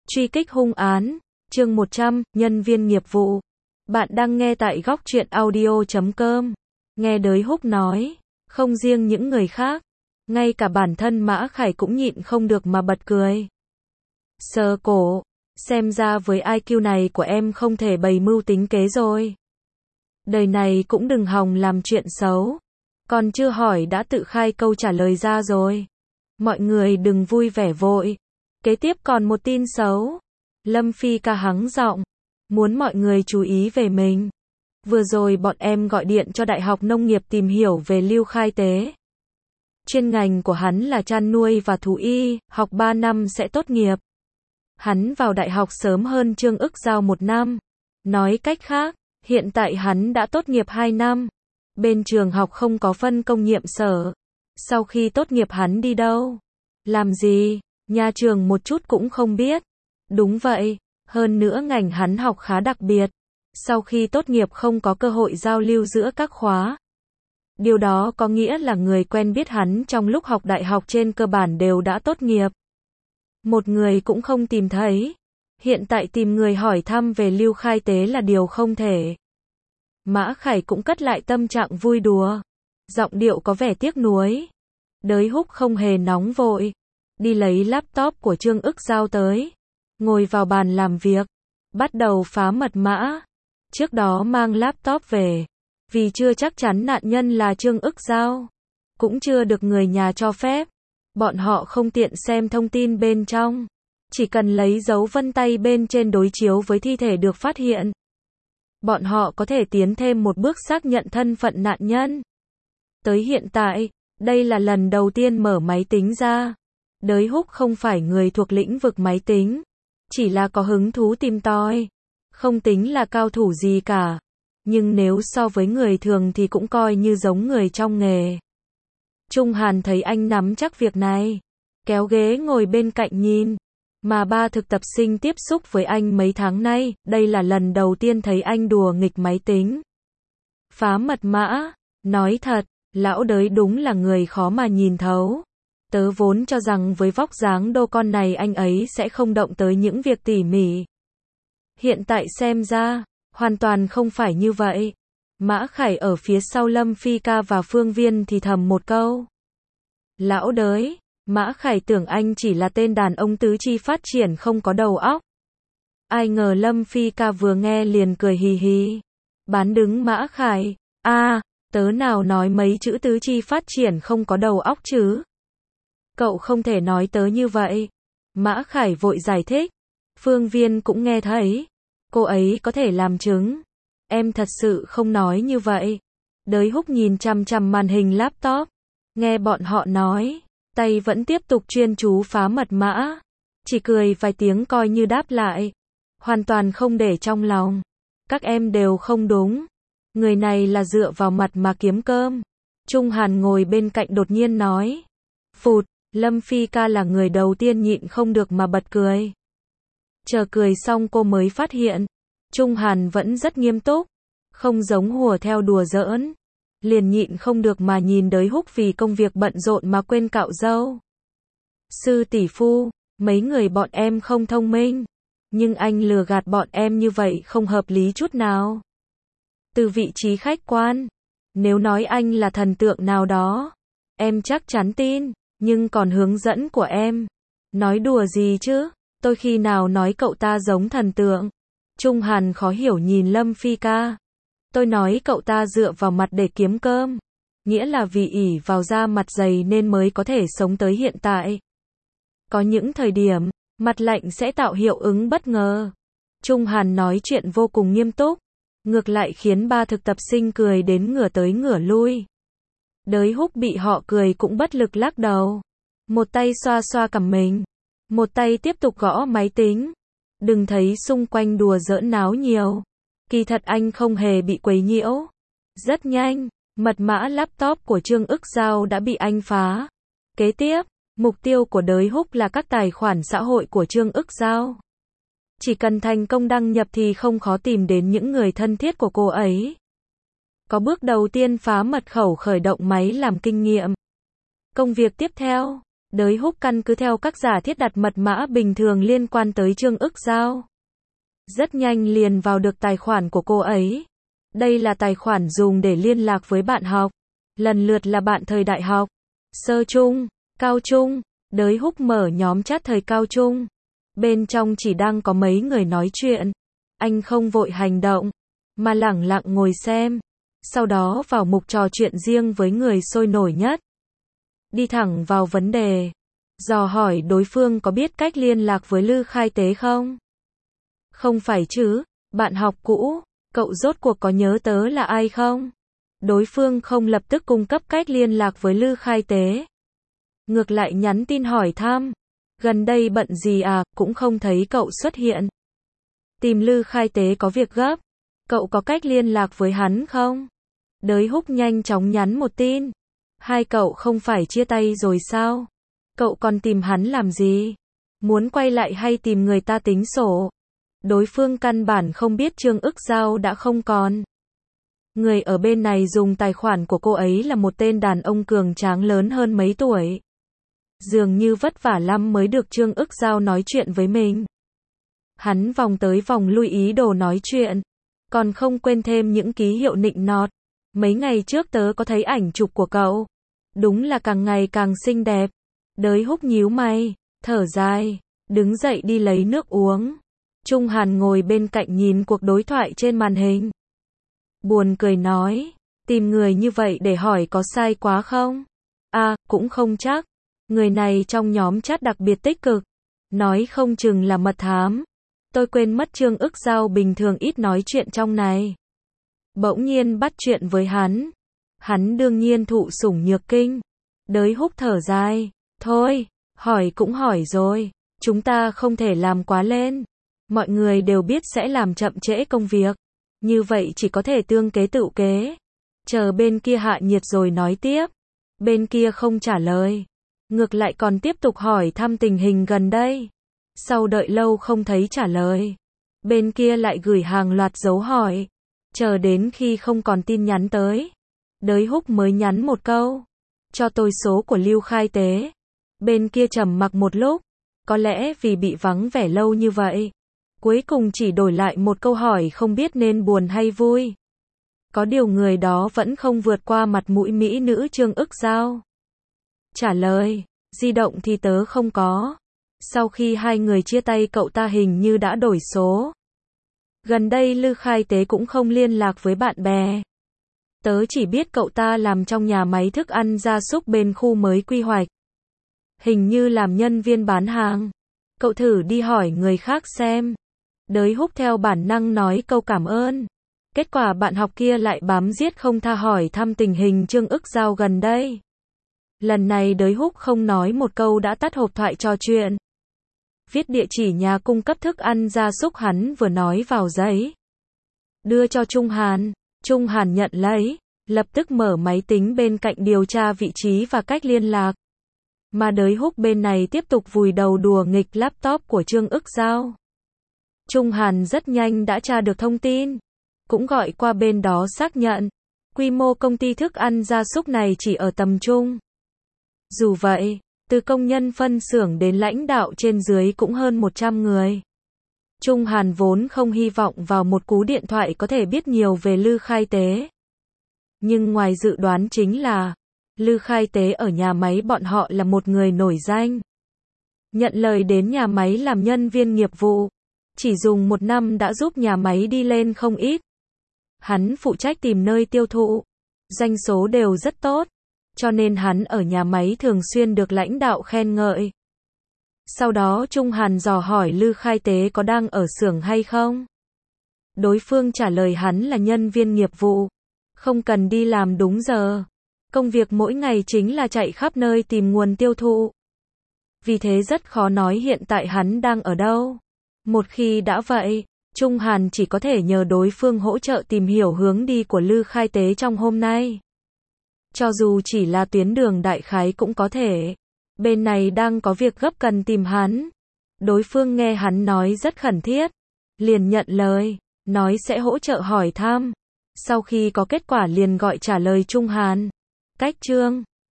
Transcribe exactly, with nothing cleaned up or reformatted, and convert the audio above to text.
Truy kích hung án, chương một trăm, nhân viên nghiệp vụ. Bạn đang nghe tại góc truyện audio chấm com. Nghe Đới Húc nói, không riêng những người khác, ngay cả bản thân Mã Khải cũng nhịn không được mà bật cười. Sờ cổ, xem ra với i kiu này của em không thể bày mưu tính kế rồi. Đời này cũng đừng hòng làm chuyện xấu. Còn chưa hỏi đã tự khai câu trả lời ra rồi. Mọi người đừng vui vẻ vội. Kế tiếp còn một tin xấu. Lâm Phi ca hắng giọng, muốn mọi người chú ý về mình. Vừa rồi bọn em gọi điện cho Đại học Nông nghiệp tìm hiểu về Lưu Khai Tế. Chuyên ngành của hắn là chăn nuôi và thú y, học ba năm sẽ tốt nghiệp. Hắn vào đại học sớm hơn Trương Ức Giao một năm. Nói cách khác, hiện tại hắn đã tốt nghiệp hai năm. Bên trường học không có phân công nhiệm sở. Sau khi tốt nghiệp hắn đi đâu? Làm gì? Nhà trường một chút cũng không biết. Đúng vậy, hơn nữa ngành hắn học khá đặc biệt. Sau khi tốt nghiệp không có cơ hội giao lưu giữa các khóa. Điều đó có nghĩa là người quen biết hắn trong lúc học đại học trên cơ bản đều đã tốt nghiệp. Một người cũng không tìm thấy. Hiện tại tìm người hỏi thăm về Lưu Khai Tế là điều không thể. Mã Khải cũng cất lại tâm trạng vui đùa. Giọng điệu có vẻ tiếc nuối. Đới Húc không hề nóng vội. Đi lấy laptop của Trương Ức Giao tới. Ngồi vào bàn làm việc. Bắt đầu phá mật mã. Trước đó mang laptop về. Vì chưa chắc chắn nạn nhân là Trương Ức Giao. Cũng chưa được người nhà cho phép. Bọn họ không tiện xem thông tin bên trong. Chỉ cần lấy dấu vân tay bên trên đối chiếu với thi thể được phát hiện. Bọn họ có thể tiến thêm một bước xác nhận thân phận nạn nhân. Tới hiện tại, đây là lần đầu tiên mở máy tính ra. Đới Húc không phải người thuộc lĩnh vực máy tính. Chỉ là có hứng thú tìm tòi. Không tính là cao thủ gì cả. Nhưng nếu so với người thường thì cũng coi như giống người trong nghề. Trung Hàn thấy anh nắm chắc việc này. Kéo ghế ngồi bên cạnh nhìn. Mà ba thực tập sinh tiếp xúc với anh mấy tháng nay, đây là lần đầu tiên thấy anh đùa nghịch máy tính. Phá mật mã. Nói thật, lão Đới đúng là người khó mà nhìn thấu. Tớ vốn cho rằng với vóc dáng đô con này anh ấy sẽ không động tới những việc tỉ mỉ. Hiện tại xem ra, hoàn toàn không phải như vậy. Mã Khải ở phía sau Lâm Phi ca và Phương Viên thì thầm một câu. Lão Đới, Mã Khải tưởng anh chỉ là tên đàn ông tứ chi phát triển không có đầu óc. Ai ngờ Lâm Phi ca vừa nghe liền cười hì hì. Bán đứng Mã Khải, a à, tớ nào nói mấy chữ tứ chi phát triển không có đầu óc chứ. Cậu không thể nói tớ như vậy. Mã Khải vội giải thích. Phương Viên cũng nghe thấy. Cô ấy có thể làm chứng. Em thật sự không nói như vậy. Đới Húc nhìn chằm chằm màn hình laptop. Nghe bọn họ nói. Tay vẫn tiếp tục chuyên chú phá mật mã. Chỉ cười vài tiếng coi như đáp lại. Hoàn toàn không để trong lòng. Các em đều không đúng. Người này là dựa vào mặt mà kiếm cơm. Trung Hàn ngồi bên cạnh đột nhiên nói. Phụt, Lâm Phi ca là người đầu tiên nhịn không được mà bật cười. Chờ cười xong cô mới phát hiện. Trung Hàn vẫn rất nghiêm túc. Không giống hùa theo đùa giỡn. Liền nhịn không được mà nhìn Đới Húc vì công việc bận rộn mà quên cạo râu. Sư tỷ phu, mấy người bọn em không thông minh. Nhưng anh lừa gạt bọn em như vậy không hợp lý chút nào. Từ vị trí khách quan. Nếu nói anh là thần tượng nào đó. Em chắc chắn tin. Nhưng còn hướng dẫn của em. Nói đùa gì chứ? Tôi khi nào nói cậu ta giống thần tượng? Trung Hàn khó hiểu nhìn Lâm Phi ca. Tôi nói cậu ta dựa vào mặt để kiếm cơm. Nghĩa là vì ỷ vào da mặt dày nên mới có thể sống tới hiện tại. Có những thời điểm, mặt lạnh sẽ tạo hiệu ứng bất ngờ. Trung Hàn nói chuyện vô cùng nghiêm túc. Ngược lại khiến ba thực tập sinh cười đến ngửa tới ngửa lui. Đới Húc bị họ cười cũng bất lực lắc đầu. Một tay xoa xoa cằm mình. Một tay tiếp tục gõ máy tính. Đừng thấy xung quanh đùa giỡn náo nhiều. Kỳ thật anh không hề bị quấy nhiễu. Rất nhanh, mật mã laptop của Trương Ức Giao đã bị anh phá. Kế tiếp, mục tiêu của Đới Húc là các tài khoản xã hội của Trương Ức Giao. Chỉ cần thành công đăng nhập thì không khó tìm đến những người thân thiết của cô ấy. Có bước đầu tiên phá mật khẩu khởi động máy làm kinh nghiệm. Công việc tiếp theo, Đới Húc căn cứ theo các giả thiết đặt mật mã bình thường liên quan tới Trương Ức Giao. Rất nhanh liền vào được tài khoản của cô ấy. Đây là tài khoản dùng để liên lạc với bạn học. Lần lượt là bạn thời đại học, sơ trung, cao trung. Đới Húc mở nhóm chat thời cao trung. Bên trong chỉ đang có mấy người nói chuyện. Anh không vội hành động, mà lẳng lặng ngồi xem. Sau đó vào mục trò chuyện riêng với người sôi nổi nhất. Đi thẳng vào vấn đề. Dò hỏi đối phương có biết cách liên lạc với Lư Khai Tế không? Không phải chứ, bạn học cũ, cậu rốt cuộc có nhớ tớ là ai không? Đối phương không lập tức cung cấp cách liên lạc với Lư Khai Tế. Ngược lại nhắn tin hỏi thăm. Gần đây bận gì à, cũng không thấy cậu xuất hiện. Tìm Lư Khai Tế có việc gấp. Cậu có cách liên lạc với hắn không? Đới Húc nhanh chóng nhắn một tin. Hai cậu không phải chia tay rồi sao? Cậu còn tìm hắn làm gì? Muốn quay lại hay tìm người ta tính sổ? Đối phương căn bản không biết Trương Ức Giao đã không còn. Người ở bên này dùng tài khoản của cô ấy là một tên đàn ông cường tráng lớn hơn mấy tuổi. Dường như vất vả lắm mới được Trương Ức Giao nói chuyện với mình. Hắn vòng tới vòng lui ý đồ nói chuyện. Còn không quên thêm những ký hiệu nịnh nọt. Mấy ngày trước tớ có thấy ảnh chụp của cậu. Đúng là càng ngày càng xinh đẹp. Đới Húc nhíu mày, thở dài, đứng dậy đi lấy nước uống. Trung Hàn ngồi bên cạnh nhìn cuộc đối thoại trên màn hình. Buồn cười nói, tìm người như vậy để hỏi có sai quá không? À, cũng không chắc. Người này trong nhóm chat đặc biệt tích cực. Nói không chừng là mật thám. Tôi quên mất Trương Ức Giao bình thường ít nói chuyện trong này. Bỗng nhiên bắt chuyện với hắn. Hắn đương nhiên thụ sủng nhược kinh. Đới Húc thở dài. Thôi, hỏi cũng hỏi rồi. Chúng ta không thể làm quá lên. Mọi người đều biết sẽ làm chậm trễ công việc. Như vậy chỉ có thể tương kế tự kế. Chờ bên kia hạ nhiệt rồi nói tiếp. Bên kia không trả lời. Ngược lại còn tiếp tục hỏi thăm tình hình gần đây. Sau đợi lâu không thấy trả lời. Bên kia lại gửi hàng loạt dấu hỏi. Chờ đến khi không còn tin nhắn tới. Đới Húc mới nhắn một câu. Cho tôi số của Lưu Khai Tế. Bên kia trầm mặc một lúc. Có lẽ vì bị vắng vẻ lâu như vậy. Cuối cùng chỉ đổi lại một câu hỏi không biết nên buồn hay vui. Có điều người đó vẫn không vượt qua mặt mũi mỹ nữ Trương Ức Giao. Trả lời, di động thì tớ không có. Sau khi hai người chia tay cậu ta hình như đã đổi số. Gần đây Lư Khai Tế cũng không liên lạc với bạn bè. Tớ chỉ biết cậu ta làm trong nhà máy thức ăn gia súc bên khu mới quy hoạch. Hình như làm nhân viên bán hàng. Cậu thử đi hỏi người khác xem. Đới Húc theo bản năng nói câu cảm ơn. Kết quả bạn học kia lại bám giết không tha hỏi thăm tình hình Trương Ức Giao gần đây. Lần này Đới Húc không nói một câu đã tắt hộp thoại trò chuyện. Viết địa chỉ nhà cung cấp thức ăn gia súc hắn vừa nói vào giấy. Đưa cho Trung Hàn. Trung Hàn nhận lấy. Lập tức mở máy tính bên cạnh điều tra vị trí và cách liên lạc. Mà Đới Húc bên này tiếp tục vùi đầu đùa nghịch laptop của Trương Ức Giao. Trung Hàn rất nhanh đã tra được thông tin. Cũng gọi qua bên đó xác nhận. Quy mô công ty thức ăn gia súc này chỉ ở tầm trung. Dù vậy, từ công nhân phân xưởng đến lãnh đạo trên dưới cũng hơn một trăm người. Trung Hàn vốn không hy vọng vào một cú điện thoại có thể biết nhiều về Lư Khai Tế. Nhưng ngoài dự đoán chính là, Lư Khai Tế ở nhà máy bọn họ là một người nổi danh. Nhận lời đến nhà máy làm nhân viên nghiệp vụ. Chỉ dùng một năm đã giúp nhà máy đi lên không ít. Hắn phụ trách tìm nơi tiêu thụ. Doanh số đều rất tốt. Cho nên hắn ở nhà máy thường xuyên được lãnh đạo khen ngợi. Sau đó Trung Hàn dò hỏi Lư Khai Tế có đang ở xưởng hay không. Đối phương trả lời hắn là nhân viên nghiệp vụ. Không cần đi làm đúng giờ. Công việc mỗi ngày chính là chạy khắp nơi tìm nguồn tiêu thụ. Vì thế rất khó nói hiện tại hắn đang ở đâu. Một khi đã vậy, Trung Hàn chỉ có thể nhờ đối phương hỗ trợ tìm hiểu hướng đi của Lư Khai Tế trong hôm nay. Cho dù chỉ là tuyến đường đại khái cũng có thể. Bên này đang có việc gấp cần tìm hắn. Đối phương nghe hắn nói rất khẩn thiết. Liền nhận lời, nói sẽ hỗ trợ hỏi thăm. Sau khi có kết quả liền gọi trả lời Trung Hàn. Cách chương